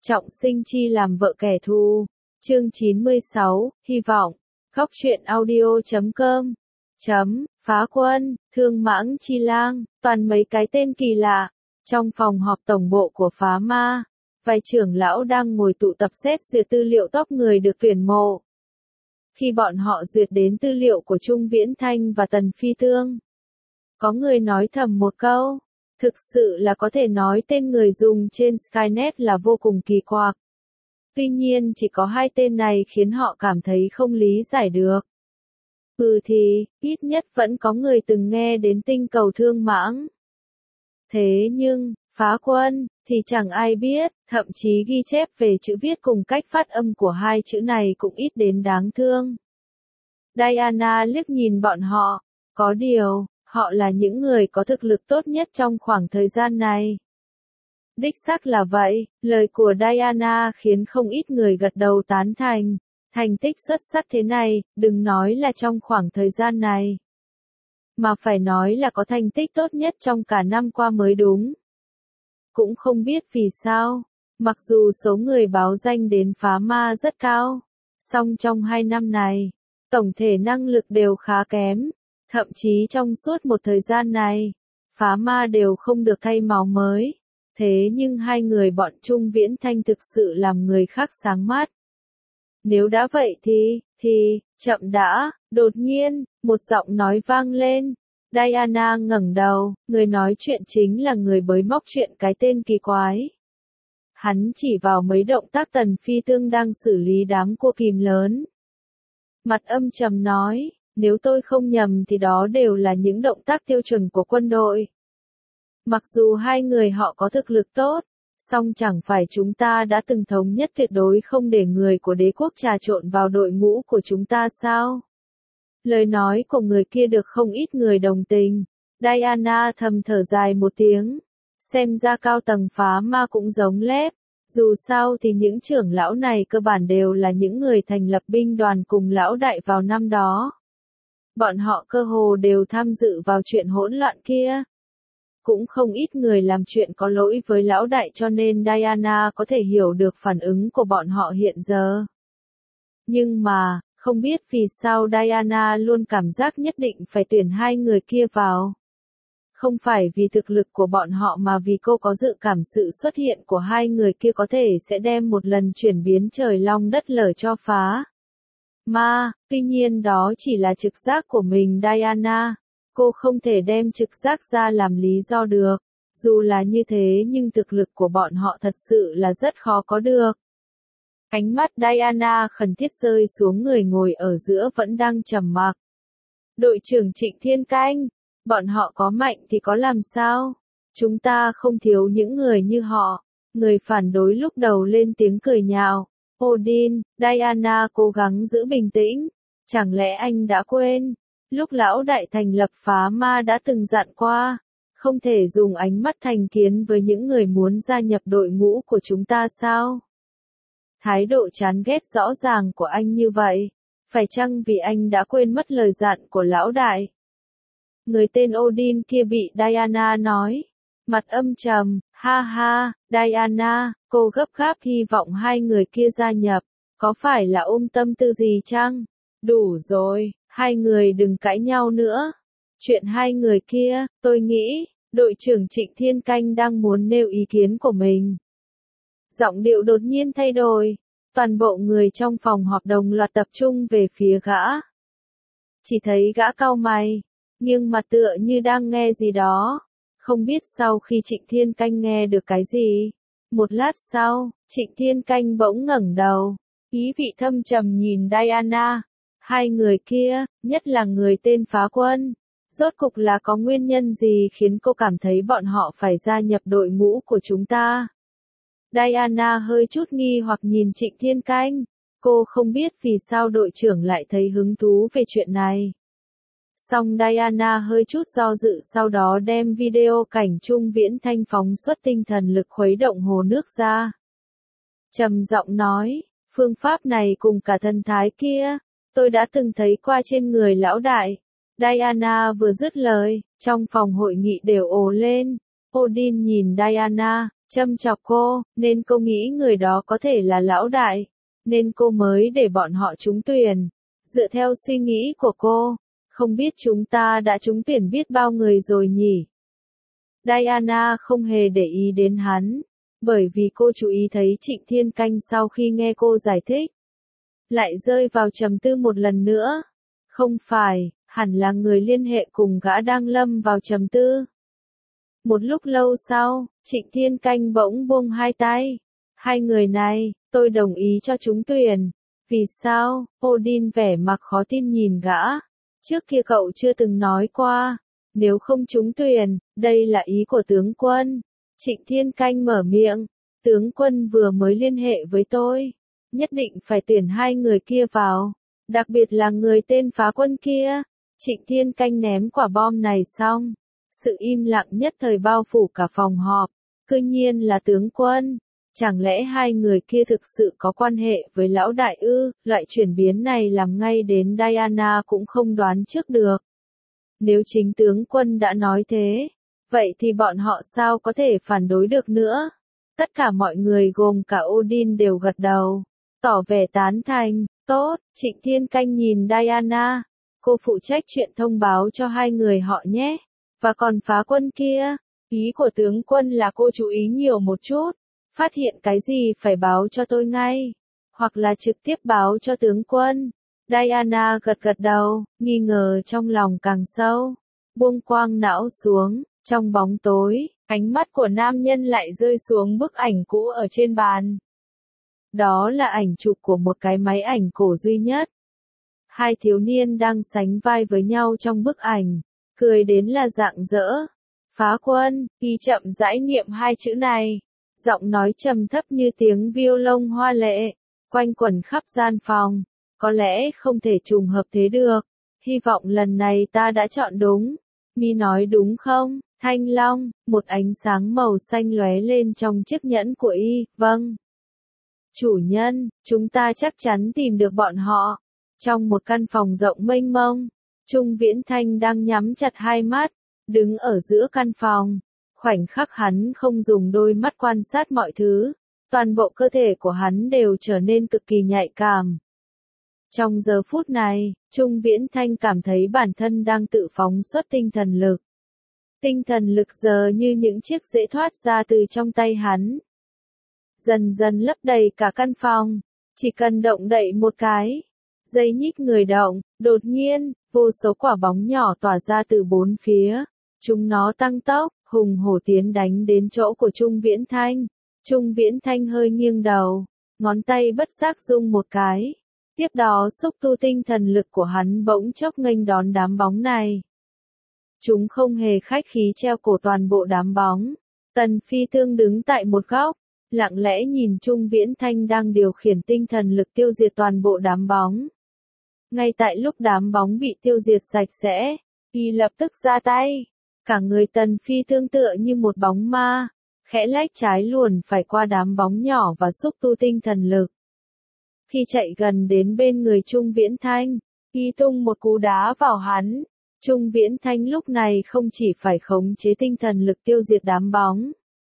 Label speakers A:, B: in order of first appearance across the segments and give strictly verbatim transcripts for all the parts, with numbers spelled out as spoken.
A: Trọng sinh chi làm vợ kẻ thù. Chương chín mươi sáu, hy vọng. Góc truyện audio chấm com. Chấm, phá quân, thương mãng chi lang, toàn mấy cái tên kỳ lạ. Trong phòng họp tổng bộ của phá ma, vài trưởng lão đang ngồi tụ tập xét duyệt tư liệu top người được tuyển mộ. Khi bọn họ duyệt đến tư liệu của Trung Viễn Thanh và Tần Phi Tương, có người nói thầm một câu, thực sự là có thể nói tên người dùng trên Skynet là vô cùng kỳ quặc. Tuy nhiên chỉ có hai tên này khiến họ cảm thấy không lý giải được. Ừ thì, ít nhất vẫn có người từng nghe đến tinh cầu thương mãng. Thế nhưng, phá quân, thì chẳng ai biết, thậm chí ghi chép về chữ viết cùng cách phát âm của hai chữ này cũng ít đến đáng thương. Diana liếc nhìn bọn họ, có điều, họ là những người có thực lực tốt nhất trong khoảng thời gian này. Đích xác là vậy, lời của Diana khiến không ít người gật đầu tán thành. Thành tích xuất sắc thế này, đừng nói là trong khoảng thời gian này, mà phải nói là có thành tích tốt nhất trong cả năm qua mới đúng. Cũng không biết vì sao, mặc dù số người báo danh đến phá ma rất cao, song trong hai năm này, tổng thể năng lực đều khá kém. Thậm chí trong suốt một thời gian này, phá ma đều không được thay máu mới. Thế nhưng hai người bọn Trung Viễn Thanh thực sự làm người khác sáng mắt. Nếu đã vậy thì, thì, chậm đã, đột nhiên, một giọng nói vang lên. Diana ngẩng đầu, người nói chuyện chính là người bới móc chuyện cái tên kỳ quái. Hắn chỉ vào mấy động tác Tần Phi Tương đang xử lý đám cua kìm lớn. Mặt âm trầm nói, nếu tôi không nhầm thì đó đều là những động tác tiêu chuẩn của quân đội. Mặc dù hai người họ có thực lực tốt, song chẳng phải chúng ta đã từng thống nhất tuyệt đối không để người của đế quốc trà trộn vào đội ngũ của chúng ta sao? Lời nói của người kia được không ít người đồng tình. Diana thầm thở dài một tiếng. Xem ra cao tầng phá ma cũng giống lép. Dù sao thì những trưởng lão này cơ bản đều là những người thành lập binh đoàn cùng lão đại vào năm đó. Bọn họ cơ hồ đều tham dự vào chuyện hỗn loạn kia. Cũng không ít người làm chuyện có lỗi với lão đại cho nên Diana có thể hiểu được phản ứng của bọn họ hiện giờ. Nhưng mà, không biết vì sao Diana luôn cảm giác nhất định phải tuyển hai người kia vào. Không phải vì thực lực của bọn họ mà vì cô có dự cảm sự xuất hiện của hai người kia có thể sẽ đem một lần chuyển biến trời long đất lở cho phá ma, tuy nhiên đó chỉ là trực giác của mình Diana. Cô không thể đem trực giác ra làm lý do được. Dù là như thế nhưng thực lực của bọn họ thật sự là rất khó có được. Ánh mắt Diana khẩn thiết rơi xuống người ngồi ở giữa vẫn đang trầm mặc. Đội trưởng Trịnh Thiên Canh, bọn họ có mạnh thì có làm sao? Chúng ta không thiếu những người như họ. Người phản đối lúc đầu lên tiếng cười nhạo. Odin, Diana cố gắng giữ bình tĩnh. Chẳng lẽ anh đã quên? Lúc lão đại thành lập phá ma đã từng dặn qua, không thể dùng ánh mắt thành kiến với những người muốn gia nhập đội ngũ của chúng ta sao? Thái độ chán ghét rõ ràng của anh như vậy, phải chăng vì anh đã quên mất lời dặn của lão đại? Người tên Odin kia bị Diana nói, mặt âm trầm, ha ha, Diana, cô gấp gáp hy vọng hai người kia gia nhập, có phải là ôm tâm tư gì chăng? Đủ rồi. Hai người đừng cãi nhau nữa. Chuyện hai người kia, tôi nghĩ, đội trưởng Trịnh Thiên Canh đang muốn nêu ý kiến của mình. Giọng điệu đột nhiên thay đổi. Toàn bộ người trong phòng họp đồng loạt tập trung về phía gã. Chỉ thấy gã cau mày, nghiêng mặt tựa như đang nghe gì đó. Không biết sau khi Trịnh Thiên Canh nghe được cái gì. Một lát sau, Trịnh Thiên Canh bỗng ngẩng đầu. Ý vị thâm trầm nhìn Diana. Hai người kia, nhất là người tên phá quân, rốt cục là có nguyên nhân gì khiến cô cảm thấy bọn họ phải gia nhập đội ngũ của chúng ta? Diana hơi chút nghi hoặc nhìn Trịnh Thiên Canh, cô không biết vì sao đội trưởng lại thấy hứng thú về chuyện này. Song Diana hơi chút do dự sau đó đem video cảnh Trung Viễn Thanh phóng xuất tinh thần lực khuấy động hồ nước ra. Trầm giọng nói, phương pháp này cùng cả thần thái kia, tôi đã từng thấy qua trên người lão đại. Diana vừa dứt lời, trong phòng hội nghị đều ồ lên. Odin nhìn Diana, châm chọc cô, nên cô nghĩ người đó có thể là lão đại, nên cô mới để bọn họ trúng tuyển. Dựa theo suy nghĩ của cô, không biết chúng ta đã trúng tuyển biết bao người rồi nhỉ? Diana không hề để ý đến hắn, bởi vì cô chú ý thấy Trịnh Thiên Canh sau khi nghe cô giải thích, lại rơi vào trầm tư một lần nữa. Không phải, hẳn là người liên hệ cùng gã đang lâm vào trầm tư. Một lúc lâu sau, Trịnh Thiên Canh bỗng buông hai tay. Hai người này, tôi đồng ý cho chúng tuyển. Vì sao? Odin vẻ mặt khó tin nhìn gã. Trước kia cậu chưa từng nói qua. Nếu không trúng tuyển, đây là ý của tướng quân. Trịnh Thiên Canh mở miệng. Tướng quân vừa mới liên hệ với tôi. Nhất định phải tuyển hai người kia vào. Đặc biệt là người tên Phá Quân kia. Trịnh Thiên Canh ném quả bom này xong. Sự im lặng nhất thời bao phủ cả phòng họp. Cứ nhiên là tướng quân. Chẳng lẽ hai người kia thực sự có quan hệ với lão đại ư? Loại chuyển biến này làm ngay đến Diana cũng không đoán trước được. Nếu chính tướng quân đã nói thế, vậy thì bọn họ sao có thể phản đối được nữa? Tất cả mọi người gồm cả Odin đều gật đầu, tỏ vẻ tán thành. Tốt, Trịnh Thiên Canh nhìn Diana. Cô phụ trách chuyện thông báo cho hai người họ nhé. Và còn Phá Quân kia, ý của tướng quân là cô chú ý nhiều một chút. Phát hiện cái gì phải báo cho tôi ngay. Hoặc là trực tiếp báo cho tướng quân. Diana gật gật đầu, nghi ngờ trong lòng càng sâu. Buông quang não xuống, trong bóng tối, ánh mắt của nam nhân lại rơi xuống bức ảnh cũ ở trên bàn. Đó là ảnh chụp của một cái máy ảnh cổ duy nhất. Hai thiếu niên đang sánh vai với nhau trong bức ảnh, cười đến là rạng rỡ. Phá Quân, ghi chậm rãi niệm hai chữ này. Giọng nói trầm thấp như tiếng violon hoa lệ, quanh quẩn khắp gian phòng. Có lẽ không thể trùng hợp thế được. Hy vọng lần này ta đã chọn đúng. Mi nói đúng không, Thanh Long? Một ánh sáng màu xanh lóe lên trong chiếc nhẫn của y. Vâng. Chủ nhân, chúng ta chắc chắn tìm được bọn họ. Trong một căn phòng rộng mênh mông, Trung Viễn Thanh đang nhắm chặt hai mắt, đứng ở giữa căn phòng. Khoảnh khắc hắn không dùng đôi mắt quan sát mọi thứ, toàn bộ cơ thể của hắn đều trở nên cực kỳ nhạy cảm. Trong giờ phút này, Trung Viễn Thanh cảm thấy bản thân đang tự phóng xuất tinh thần lực. Tinh thần lực giờ như những chiếc rễ thoát ra từ trong tay hắn. Dần dần lấp đầy cả căn phòng, chỉ cần động đậy một cái. Dây nhích người động, đột nhiên, vô số quả bóng nhỏ tỏa ra từ bốn phía. Chúng nó tăng tốc, hùng hổ tiến đánh đến chỗ của Trung Viễn Thanh. Trung Viễn Thanh hơi nghiêng đầu, ngón tay bất giác rung một cái. Tiếp đó xúc tu tinh thần lực của hắn bỗng chốc nghênh đón đám bóng này. Chúng không hề khách khí treo cổ toàn bộ đám bóng. Tần Phi Tương đứng tại một góc, lặng lẽ nhìn Trung Viễn Thanh đang điều khiển tinh thần lực tiêu diệt toàn bộ đám bóng. Ngay tại lúc đám bóng bị tiêu diệt sạch sẽ, y lập tức ra tay. Cả người Tần Phi Tương tựa như một bóng ma, khẽ lách trái luồn phải qua đám bóng nhỏ và xúc tu tinh thần lực. Khi chạy gần đến bên người Trung Viễn Thanh, y tung một cú đá vào hắn. Trung Viễn Thanh lúc này không chỉ phải khống chế tinh thần lực tiêu diệt đám bóng,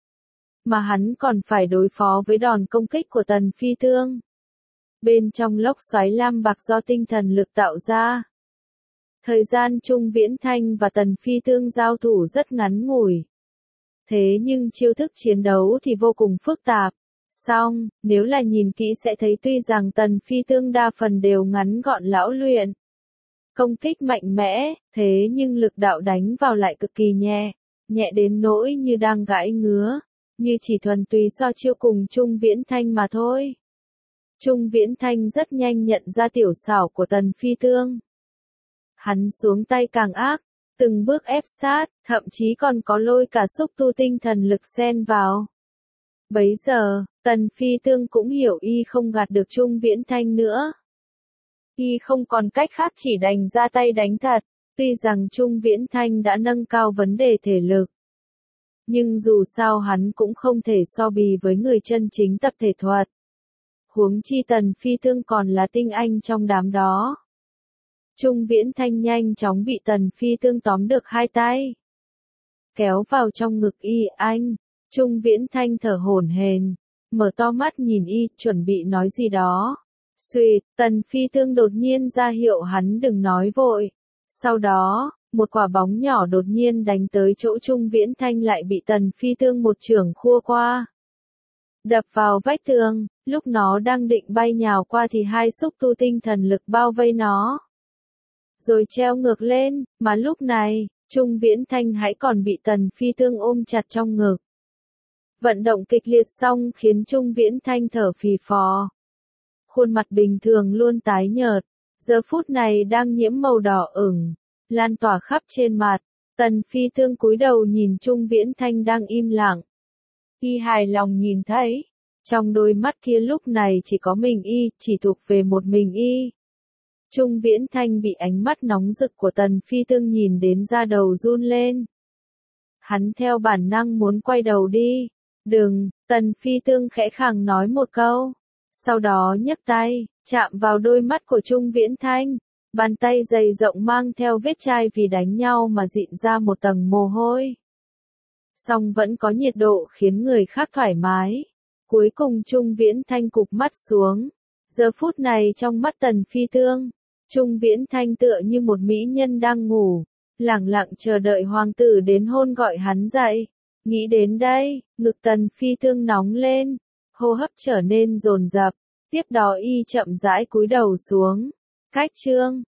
A: mà hắn còn phải đối phó với đòn công kích của Tần Phi Tương. Bên trong lốc xoáy lam bạc do tinh thần lực tạo ra. Thời gian Trung Viễn Thanh và Tần Phi Tương giao thủ rất ngắn ngủi. Thế nhưng chiêu thức chiến đấu thì vô cùng phức tạp. Song, nếu là nhìn kỹ sẽ thấy tuy rằng Tần Phi Tương đa phần đều ngắn gọn lão luyện, công kích mạnh mẽ, thế nhưng lực đạo đánh vào lại cực kỳ nhẹ, nhẹ đến nỗi như đang gãi ngứa, như chỉ thuần túy so chiêu cùng Trung Viễn Thanh mà thôi. Trung Viễn Thanh rất nhanh nhận ra tiểu xảo của Tần Phi Tương. Hắn xuống tay càng ác, từng bước ép sát, thậm chí còn có lôi cả xúc tu tinh thần lực xen vào. Bấy giờ, Tần Phi Tương cũng hiểu y không gạt được Trung Viễn Thanh nữa. Y không còn cách khác chỉ đành ra tay đánh thật, tuy rằng Trung Viễn Thanh đã nâng cao vấn đề thể lực. Nhưng dù sao hắn cũng không thể so bì với người chân chính tập thể thuật. Huống chi Tần Phi Tương còn là tinh anh trong đám đó. Trung Viễn Thanh nhanh chóng bị Tần Phi Tương tóm được hai tay, kéo vào trong ngực y. Anh, Trung Viễn Thanh thở hổn hển, mở to mắt nhìn y, chuẩn bị nói gì đó. Xuỵt, Tần Phi Tương đột nhiên ra hiệu hắn đừng nói vội. Sau đó, một quả bóng nhỏ đột nhiên đánh tới chỗ Trung Viễn Thanh lại bị Tần Phi Tương một chưởng khua qua. Đập vào vách tường, lúc nó đang định bay nhào qua thì hai xúc tu tinh thần lực bao vây nó. Rồi treo ngược lên, mà lúc này, Trung Viễn Thanh hãy còn bị Tần Phi Tương ôm chặt trong ngực. Vận động kịch liệt xong khiến Trung Viễn Thanh thở phì phò. Khuôn mặt bình thường luôn tái nhợt, giờ phút này đang nhiễm màu đỏ ửng, lan tỏa khắp trên mặt. Tần Phi Tương cúi đầu nhìn Trung Viễn Thanh đang im lặng. Y hài lòng nhìn thấy, trong đôi mắt kia lúc này chỉ có mình y, chỉ thuộc về một mình y. Trung Viễn Thanh bị ánh mắt nóng rực của Tần Phi Tương nhìn đến da đầu run lên. Hắn theo bản năng muốn quay đầu đi. Đừng, Tần Phi Tương khẽ khàng nói một câu. Sau đó nhấc tay, chạm vào đôi mắt của Trung Viễn Thanh. Bàn tay dày rộng mang theo vết chai vì đánh nhau mà dịn ra một tầng mồ hôi. Song vẫn có nhiệt độ khiến người khác thoải mái. Cuối cùng Trung Viễn Thanh cụp mắt xuống. Giờ phút này trong mắt Tần Phi Tương, Trung Viễn Thanh tựa như một mỹ nhân đang ngủ, lẳng lặng chờ đợi hoàng tử đến hôn gọi hắn dậy. Nghĩ đến đây, ngực Tần Phi Tương nóng lên, hô hấp trở nên dồn dập, tiếp đó y chậm rãi cúi đầu xuống. Cách chương